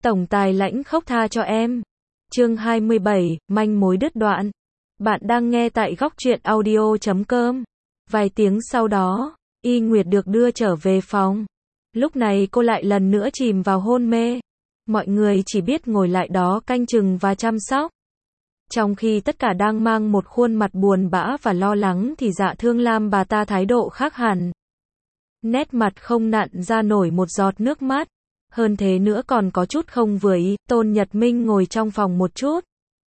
Tổng tài lãnh khốc tha cho em. Chương 27, manh mối đứt đoạn. Bạn đang nghe tại góc truyện audio.com. Vài tiếng sau đó, Y Nguyệt được đưa trở về phòng. Lúc này cô lại lần nữa chìm vào hôn mê. Mọi người chỉ biết ngồi lại đó canh chừng và chăm sóc. Trong khi tất cả đang mang một khuôn mặt buồn bã và lo lắng thì Dạ Thương Lam bà ta thái độ khác hẳn. Nét mặt không nặn ra nổi một giọt nước mắt. Hơn thế nữa còn có chút không vừa ý. Tôn Nhật Minh ngồi trong phòng một chút,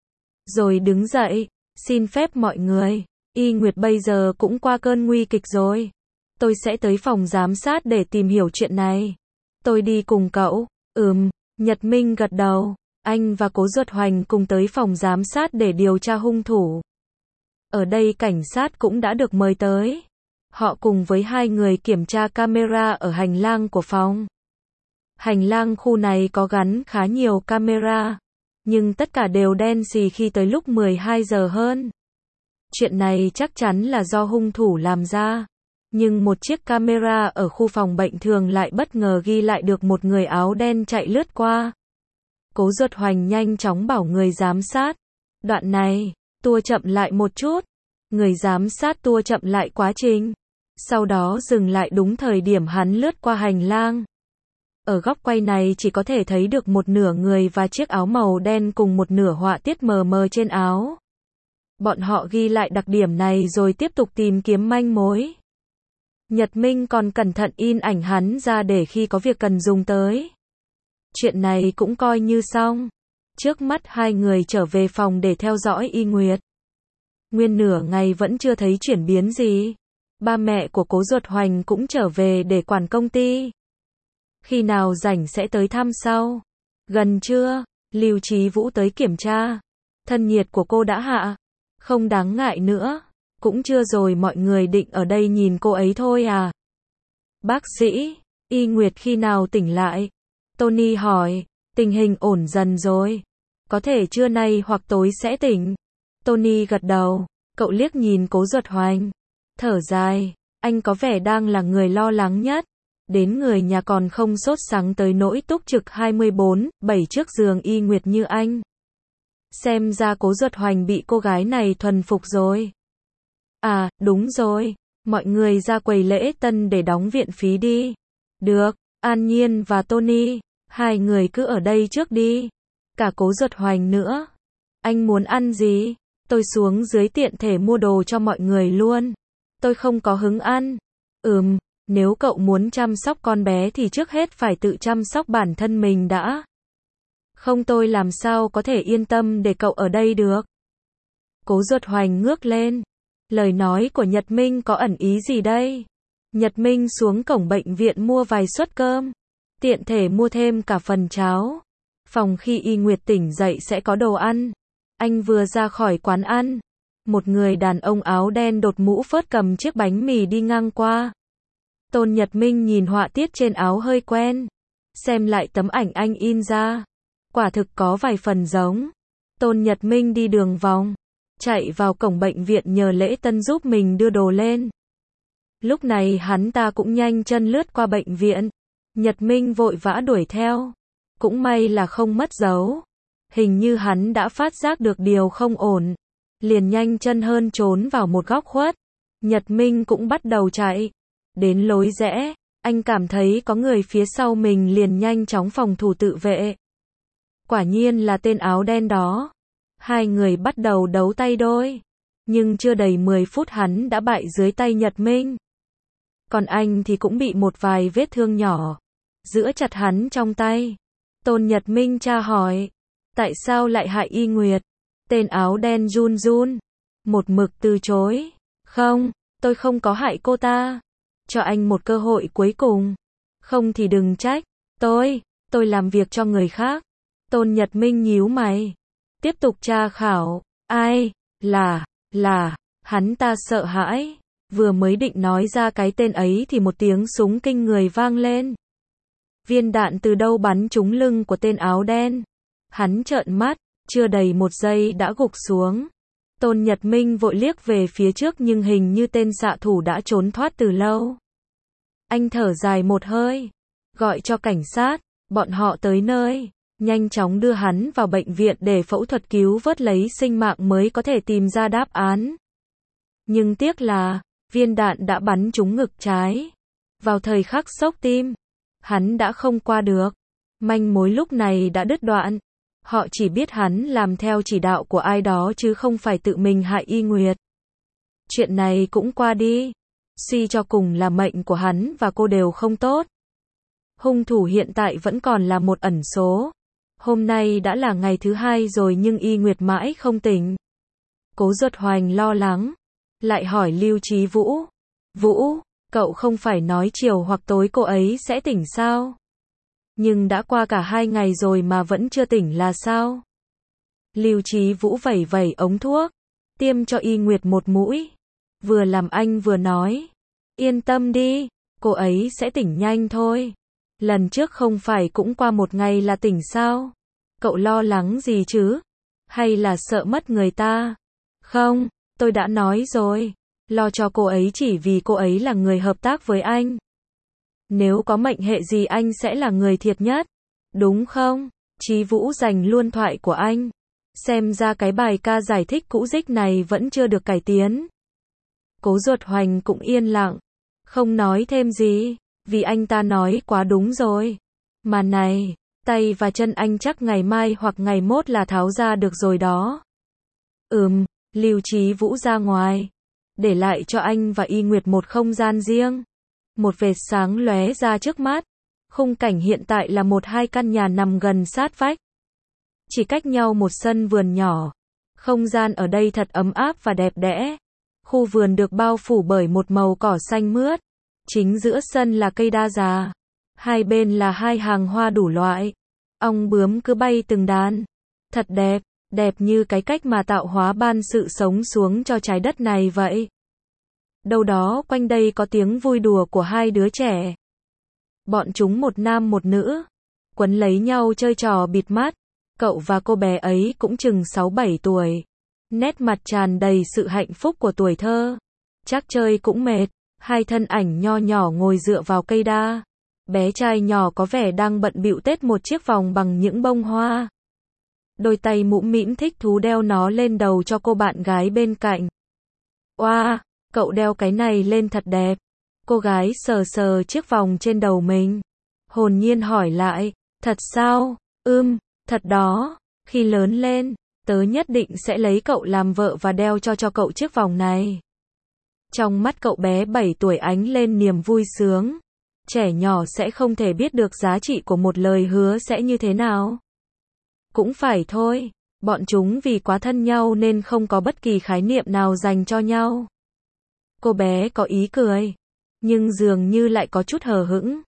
rồi đứng dậy. Xin phép mọi người, Y Nguyệt bây giờ cũng qua cơn nguy kịch rồi. Tôi sẽ tới phòng giám sát để tìm hiểu chuyện này. Tôi đi cùng cậu. Nhật Minh gật đầu. Anh và Cố Duật Hoành cùng tới phòng giám sát để điều tra hung thủ. Ở đây cảnh sát cũng đã được mời tới. Họ cùng với hai người kiểm tra camera ở hành lang của phòng. Hành lang khu này có gắn khá nhiều camera, nhưng tất cả đều đen xì khi tới lúc 12 giờ hơn. Chuyện này chắc chắn là do hung thủ làm ra. Nhưng một chiếc camera ở khu phòng bệnh thường lại bất ngờ ghi lại được một người áo đen chạy lướt qua. Cố Duật Hoành nhanh chóng bảo người giám sát. Đoạn này, tua chậm lại một chút. Người giám sát tua chậm lại quá trình. Sau đó dừng lại đúng thời điểm hắn lướt qua hành lang. Ở góc quay này chỉ có thể thấy được một nửa người và chiếc áo màu đen cùng một nửa họa tiết mờ mờ trên áo. Bọn họ ghi lại đặc điểm này rồi tiếp tục tìm kiếm manh mối. Nhật Minh còn cẩn thận in ảnh hắn ra để khi có việc cần dùng tới. Chuyện này cũng coi như xong. Trước mắt hai người trở về phòng để theo dõi Y Nguyệt. Nguyên nửa ngày vẫn chưa thấy chuyển biến gì. Ba mẹ của Cố Duật Hoành cũng trở về để quản công ty. Khi nào rảnh sẽ tới thăm sau. Gần trưa, Lưu Chí Vũ tới kiểm tra. Thân nhiệt của cô đã hạ. Không đáng ngại nữa. Cũng chưa rồi, mọi người định ở đây nhìn cô ấy thôi à. Bác sĩ, Y Nguyệt khi nào tỉnh lại? Tony hỏi. Tình hình ổn dần rồi. Có thể trưa nay hoặc tối sẽ tỉnh. Tony gật đầu. Cậu liếc nhìn Cố Duật Hoành. Thở dài. Anh có vẻ đang là người lo lắng nhất. Đến người nhà còn không sốt sắng tới nỗi túc trực 24/7 trước giường Y Nguyệt như anh. Xem ra Cố Duật Hoành bị cô gái này thuần phục rồi. À, đúng rồi. Mọi người ra quầy lễ tân để đóng viện phí đi. Được, An Nhiên và Tony, hai người cứ ở đây trước đi. Cả Cố Duật Hoành nữa. Anh muốn ăn gì? Tôi xuống dưới tiện thể mua đồ cho mọi người luôn. Tôi không có hứng ăn. Nếu cậu muốn chăm sóc con bé thì trước hết phải tự chăm sóc bản thân mình đã. Không tôi làm sao có thể yên tâm để cậu ở đây được. Cố Duật Hoành ngước lên. Lời nói của Nhật Minh có ẩn ý gì đây? Nhật Minh xuống cổng bệnh viện mua vài suất cơm. Tiện thể mua thêm cả phần cháo. Phòng khi Y Nguyệt tỉnh dậy sẽ có đồ ăn. Anh vừa ra khỏi quán ăn. Một người đàn ông áo đen đột mũ phớt cầm chiếc bánh mì đi ngang qua. Tôn Nhật Minh nhìn họa tiết trên áo hơi quen. Xem lại tấm ảnh anh in ra. Quả thực có vài phần giống. Tôn Nhật Minh đi đường vòng. Chạy vào cổng bệnh viện nhờ lễ tân giúp mình đưa đồ lên. Lúc này hắn ta cũng nhanh chân lướt qua bệnh viện. Nhật Minh vội vã đuổi theo. Cũng may là không mất dấu. Hình như hắn đã phát giác được điều không ổn. Liền nhanh chân hơn trốn vào một góc khuất. Nhật Minh cũng bắt đầu chạy. Đến lối rẽ, anh cảm thấy có người phía sau mình liền nhanh chóng phòng thủ tự vệ. Quả nhiên là tên áo đen đó. Hai người bắt đầu đấu tay đôi. Nhưng chưa đầy 10 phút hắn đã bại dưới tay Nhật Minh. Còn anh thì cũng bị một vài vết thương nhỏ. Giữ chặt hắn trong tay. Tôn Nhật Minh tra hỏi. Tại sao lại hại Y Nguyệt? Tên áo đen run run. Một mực từ chối. Không, tôi không có hại cô ta. Cho anh một cơ hội cuối cùng. Không thì đừng trách. Tôi làm việc cho người khác. Tôn Nhật Minh nhíu mày. Tiếp tục tra khảo. Ai? Hắn ta sợ hãi. Vừa mới định nói ra cái tên ấy thì một tiếng súng kinh người vang lên. Viên đạn từ đâu bắn trúng lưng của tên áo đen. Hắn trợn mắt, chưa đầy một giây đã gục xuống. Tôn Nhật Minh vội liếc về phía trước nhưng hình như tên xạ thủ đã trốn thoát từ lâu. Anh thở dài một hơi. Gọi cho cảnh sát, bọn họ tới nơi. nhanh chóng đưa hắn vào bệnh viện để phẫu thuật cứu vớt lấy sinh mạng mới có thể tìm ra đáp án. Nhưng tiếc là, viên đạn đã bắn trúng ngực trái. Vào thời khắc sốc tim, hắn đã không qua được. Manh mối lúc này đã đứt đoạn. Họ chỉ biết hắn làm theo chỉ đạo của ai đó chứ không phải tự mình hại Y Nguyệt. Chuyện này cũng qua đi. Suy cho cùng là mệnh của hắn và cô đều không tốt. Hung thủ hiện tại vẫn còn là một ẩn số. Hôm nay đã là ngày thứ 2 rồi nhưng Y Nguyệt mãi không tỉnh. Cố Duật Hoành lo lắng. Lại hỏi Lưu Chí Vũ. Vũ, cậu không phải nói chiều hoặc tối cô ấy sẽ tỉnh sao? Nhưng đã qua cả 2 ngày rồi mà vẫn chưa tỉnh là sao? Lưu Chí Vũ vẩy vẩy ống thuốc. Tiêm cho Y Nguyệt một mũi. Vừa làm anh vừa nói. Yên tâm đi, cô ấy sẽ tỉnh nhanh thôi. Lần trước không phải cũng qua 1 ngày là tỉnh sao? Cậu lo lắng gì chứ? Hay là sợ mất người ta? Không, tôi đã nói rồi. Lo cho cô ấy chỉ vì cô ấy là người hợp tác với anh. Nếu có mệnh hệ gì anh sẽ là người thiệt nhất. Đúng không? Chí Vũ dành luôn thoại của anh. Xem ra cái bài ca giải thích cũ dích này vẫn chưa được cải tiến. Cố Duật Hoành cũng yên lặng. Không nói thêm gì. Vì anh ta nói quá đúng rồi. Mà này, tay và chân anh chắc ngày mai hoặc ngày mốt là tháo ra được rồi đó. Lưu Chí Vũ ra ngoài. Để lại cho anh và Y Nguyệt một không gian riêng. Một vệt sáng lóe ra trước mắt. Khung cảnh hiện tại là 1-2 căn nhà nằm gần sát vách. Chỉ cách nhau một sân vườn nhỏ. Không gian ở đây thật ấm áp và đẹp đẽ. Khu vườn được bao phủ bởi một màu cỏ xanh mướt. Chính giữa sân là cây đa già. Hai bên là 2 hàng hoa đủ loại. Ong bướm cứ bay từng đàn. Thật đẹp, đẹp như cái cách mà tạo hóa ban sự sống xuống cho trái đất này vậy. Đâu đó quanh đây có tiếng vui đùa của 2 đứa trẻ. Bọn chúng một nam một nữ. Quấn lấy nhau chơi trò bịt mắt. Cậu và cô bé ấy cũng chừng 6-7 tuổi. Nét mặt tràn đầy sự hạnh phúc của tuổi thơ. Chắc chơi cũng mệt. 2 thân ảnh nho nhỏ ngồi dựa vào cây đa. Bé trai nhỏ có vẻ đang bận bịu tết một chiếc vòng bằng những bông hoa. Đôi tay mũm mĩm thích thú đeo nó lên đầu cho cô bạn gái bên cạnh. Oa, cậu đeo cái này lên thật đẹp. Cô gái sờ sờ chiếc vòng trên đầu mình. Hồn nhiên hỏi lại, thật sao? Thật đó, khi lớn lên, tớ nhất định sẽ lấy cậu làm vợ và đeo cho cậu chiếc vòng này. Trong mắt cậu bé 7 tuổi ánh lên niềm vui sướng. Trẻ nhỏ sẽ không thể biết được giá trị của một lời hứa sẽ như thế nào. Cũng phải thôi, bọn chúng vì quá thân nhau nên không có bất kỳ khái niệm nào dành cho nhau. Cô bé có ý cười, nhưng dường như lại có chút hờ hững.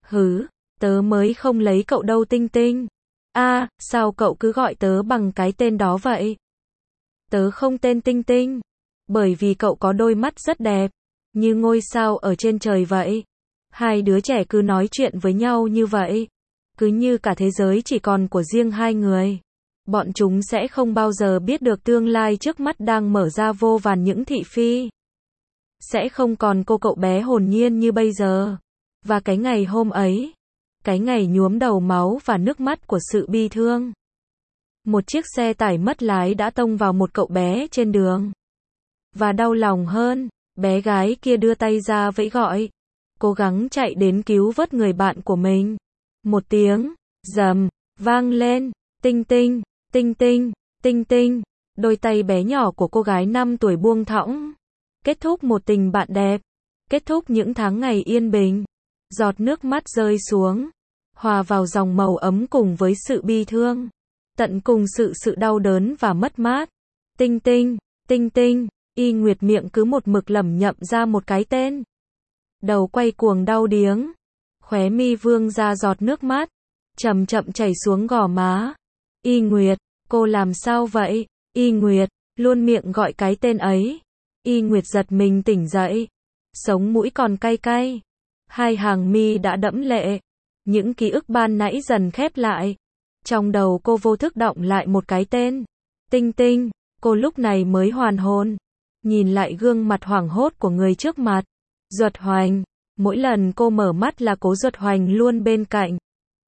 Tớ mới không lấy cậu đâu Tinh Tinh. Sao cậu cứ gọi tớ bằng cái tên đó vậy? Tớ không tên Tinh Tinh, bởi vì cậu có đôi mắt rất đẹp, như ngôi sao ở trên trời vậy. 2 đứa trẻ cứ nói chuyện với nhau như vậy. Cứ như cả thế giới chỉ còn của riêng 2 người. Bọn chúng sẽ không bao giờ biết được tương lai trước mắt đang mở ra vô vàn những thị phi. Sẽ không còn cô cậu bé hồn nhiên như bây giờ. Và cái ngày hôm ấy, cái ngày nhuốm đầu máu và nước mắt của sự bi thương. Một chiếc xe tải mất lái đã tông vào một cậu bé trên đường. Và đau lòng hơn, bé gái kia đưa tay ra vẫy gọi. Cố gắng chạy đến cứu vớt người bạn của mình. Một tiếng rầm vang lên. Tinh Tinh, Tinh Tinh, Tinh Tinh. Đôi tay bé nhỏ của cô gái 5 tuổi buông thõng. Kết thúc một tình bạn đẹp. Kết thúc những tháng ngày yên bình. Giọt nước mắt rơi xuống, hòa vào dòng màu ấm cùng với sự bi thương. Tận cùng sự đau đớn và mất mát. Tinh Tinh, Tinh Tinh. Y Nguyệt miệng cứ một mực lẩm nhẩm ra một cái tên. Đầu quay cuồng đau điếng. Khóe mi vương ra giọt nước mắt. Chậm chậm chảy xuống gò má. Y Nguyệt, cô làm sao vậy? Y Nguyệt, luôn miệng gọi cái tên ấy. Y Nguyệt giật mình tỉnh dậy. Sống mũi còn cay cay. 2 hàng mi đã đẫm lệ. Những ký ức ban nãy dần khép lại. Trong đầu cô vô thức đọng lại một cái tên. Tinh Tinh. Cô lúc này mới hoàn hồn. Nhìn lại gương mặt hoảng hốt của người trước mặt. Duật Hoành. Mỗi lần cô mở mắt là Cố Duật Hoành luôn bên cạnh.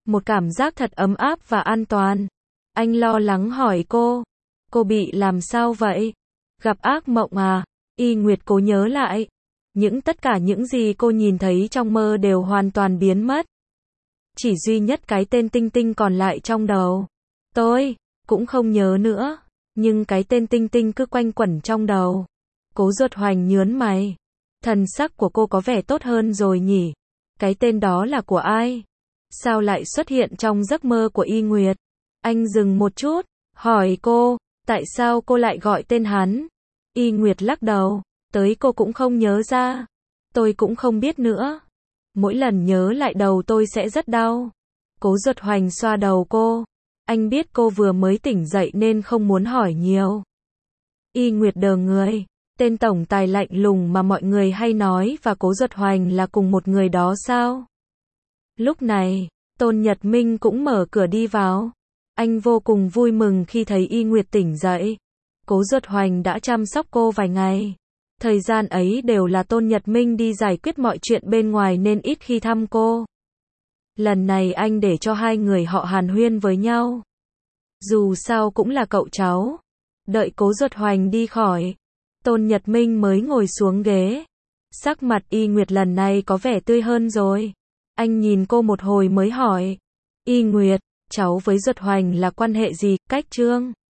Một cảm giác thật ấm áp và an toàn. Anh lo lắng hỏi cô. Cô bị làm sao vậy? Gặp ác mộng à? Y Nguyệt cố nhớ lại. Tất cả những gì cô nhìn thấy trong mơ đều hoàn toàn biến mất. Chỉ duy nhất cái tên Tinh Tinh còn lại trong đầu. Tôi cũng không nhớ nữa. Nhưng cái tên Tinh Tinh cứ quanh quẩn trong đầu. Cố Duật Hoành nhớn mày. Thần sắc của cô có vẻ tốt hơn rồi nhỉ? Cái tên đó là của ai? Sao lại xuất hiện trong giấc mơ của Y Nguyệt? Anh dừng một chút, hỏi cô, tại sao cô lại gọi tên hắn? Y Nguyệt lắc đầu, tới cô cũng không nhớ ra. Tôi cũng không biết nữa. Mỗi lần nhớ lại đầu tôi sẽ rất đau. Cố Duật Hoành xoa đầu cô. Anh biết cô vừa mới tỉnh dậy nên không muốn hỏi nhiều. Y Nguyệt đờ người. Tên tổng tài lạnh lùng mà mọi người hay nói và Cố Duật Hoành là cùng một người đó sao? Lúc này, Tôn Nhật Minh cũng mở cửa đi vào. Anh vô cùng vui mừng khi thấy Y Nguyệt tỉnh dậy. Cố Duật Hoành đã chăm sóc cô vài ngày. Thời gian ấy đều là Tôn Nhật Minh đi giải quyết mọi chuyện bên ngoài nên ít khi thăm cô. Lần này anh để cho hai người họ hàn huyên với nhau. Dù sao cũng là cậu cháu. Đợi Cố Duật Hoành đi khỏi, Tôn Nhật Minh mới ngồi xuống ghế. Sắc mặt Y Nguyệt lần này có vẻ tươi hơn rồi. Anh nhìn cô một hồi mới hỏi. Y Nguyệt, cháu với Duật Hoành là quan hệ gì, cách Trương?